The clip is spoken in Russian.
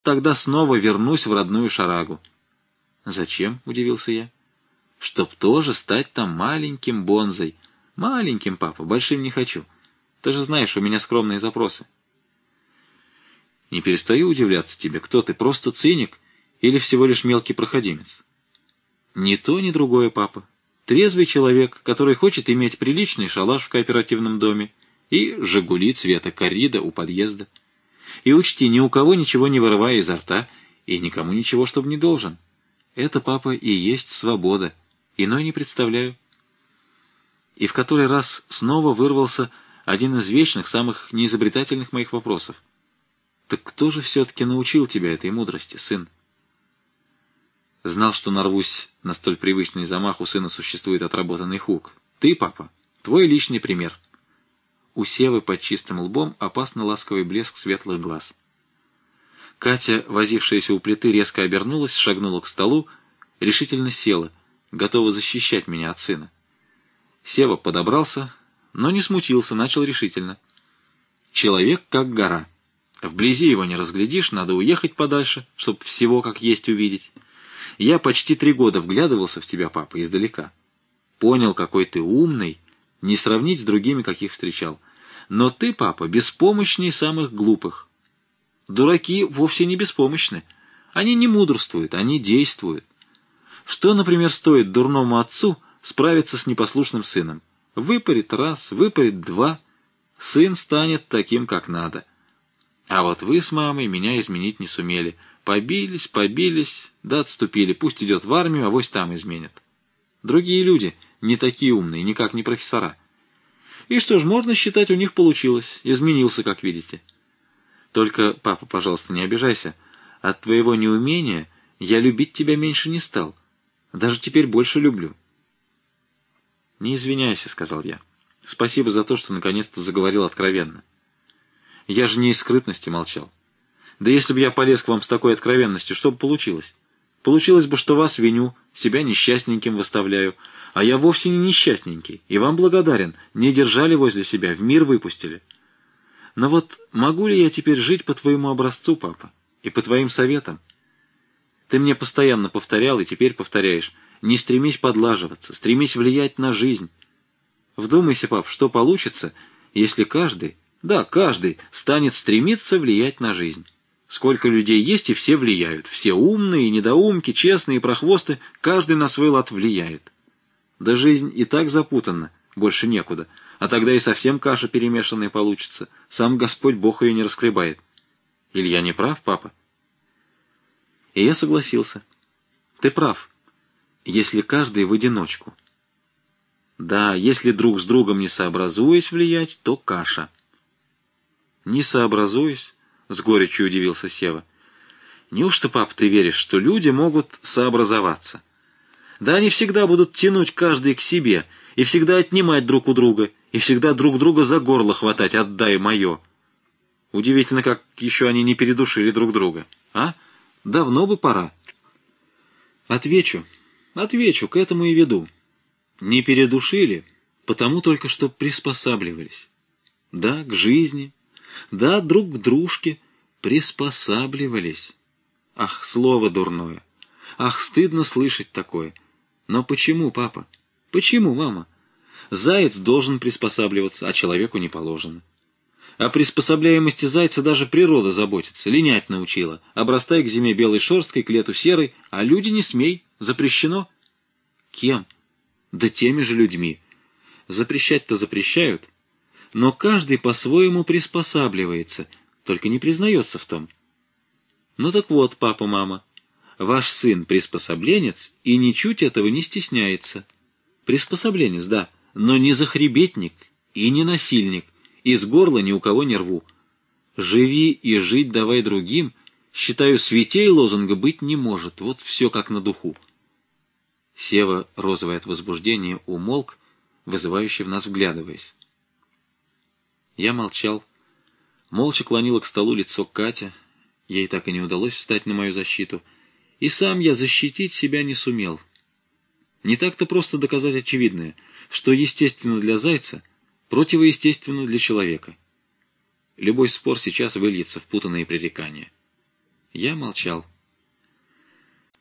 тогда снова вернусь в родную Шарагу». «Зачем?» — удивился я. «Чтоб тоже стать там маленьким бонзой. Маленьким, папа, большим не хочу. Ты же знаешь, у меня скромные запросы». «Не перестаю удивляться тебе. Кто ты, просто циник или всего лишь мелкий проходимец?» «Ни то, ни другое, папа. Трезвый человек, который хочет иметь приличный шалаш в кооперативном доме и «Жигули» цвета коррида у подъезда. И учти, ни у кого ничего не вырывая изо рта и никому ничего, чтобы не должен. Это, папа, и есть свобода. Иной не представляю». И в который раз снова вырвался один из вечных, самых неизобретательных моих вопросов. «Так кто же все-таки научил тебя этой мудрости, сын?» Знал, что нарвусь на столь привычный замах, у сына существует отработанный хук. «Ты, папа, твой личный пример». У Севы под чистым лбом опасно ласковый блеск светлых глаз. Катя, возившаяся у плиты, резко обернулась, шагнула к столу, решительно села, готова защищать меня от сына. Сева подобрался, но не смутился, начал решительно. «Человек как гора. Вблизи его не разглядишь, надо уехать подальше, чтоб всего как есть увидеть. Я почти 3 года вглядывался в тебя, папа, издалека. Понял, какой ты умный, не сравнить с другими, каких встречал. Но ты, папа, беспомощней самых глупых. Дураки вовсе не беспомощны. Они не мудрствуют, они действуют. Что, например, стоит дурному отцу справиться с непослушным сыном? Выпарит раз, выпарит 2, сын станет таким, как надо. А вот вы с мамой меня изменить не сумели. Побились, да отступили. Пусть идет в армию, авось там изменят. Другие люди не такие умные, никак не профессора. И что ж, можно считать, у них получилось. Изменился, как видите. Только, папа, пожалуйста, не обижайся. От твоего неумения я любить тебя меньше не стал. Даже теперь больше люблю». «Не извиняйся», — сказал я. «Спасибо за то, что наконец-то заговорил откровенно. Я же не из скрытности молчал. Да если бы я полез к вам с такой откровенностью, что бы получилось? Получилось бы, что вас виню, себя несчастненьким выставляю, а я вовсе не несчастненький, и вам благодарен, не держали возле себя, в мир выпустили. Но вот могу ли я теперь жить по твоему образцу, папа, и по твоим советам? Ты мне постоянно повторял, и теперь повторяешь, не стремись подлаживаться, стремись влиять на жизнь. Вдумайся, пап, что получится, если каждый, да, каждый, станет стремиться влиять на жизнь. Сколько людей есть, и все влияют. Все умные, недоумки, честные, прохвосты, каждый на свой лад влияет. Да жизнь и так запутанна, больше некуда, а тогда и совсем каша перемешанная получится. Сам Господь Бог ее не раскребает. Или я не прав, папа?» И я согласился. «Ты прав, если каждый в одиночку. Да, если друг с другом не сообразуясь влиять, то каша». «Не сообразуясь?» — с горечью удивился Сева. «Неужто, пап, ты веришь, что люди могут сообразоваться? Да они всегда будут тянуть каждый к себе, и всегда отнимать друг у друга, и всегда друг друга за горло хватать «отдай мое». Удивительно, как еще они не передушили друг друга. А? Давно бы пора». Отвечу, к этому и веду. Не передушили, потому только что приспосабливались. Да, к жизни. Да, друг к дружке приспосабливались. Ах, слово дурное! Ах, стыдно слышать такое! Но почему, папа? Почему, мама? Заяц должен приспосабливаться, а человеку не положено. О приспособляемости зайца даже природа заботится, линять научила. Обрастай к зиме белой шерсткой, к лету серой, а люди не смей, запрещено. Кем? Да теми же людьми. Запрещать-то запрещают, но каждый по-своему приспосабливается, только не признается в том. Ну так вот, папа, мама, ваш сын приспособленец и ничуть этого не стесняется. Приспособленец, да, но не захребетник и не насильник, из горла ни у кого не рву. Живи и жить давай другим, считаю, святей лозунга быть не может, вот все как на духу. Сева, розовый от возбуждения, умолк, вызывающе в нас вглядываясь. Я молчал. Молча клонила к столу лицо Катя. Ей так и не удалось встать на мою защиту. И сам я защитить себя не сумел. Не так-то просто доказать очевидное, что естественно для зайца, противоестественно для человека. Любой спор сейчас выльется в путанные пререкания. Я молчал.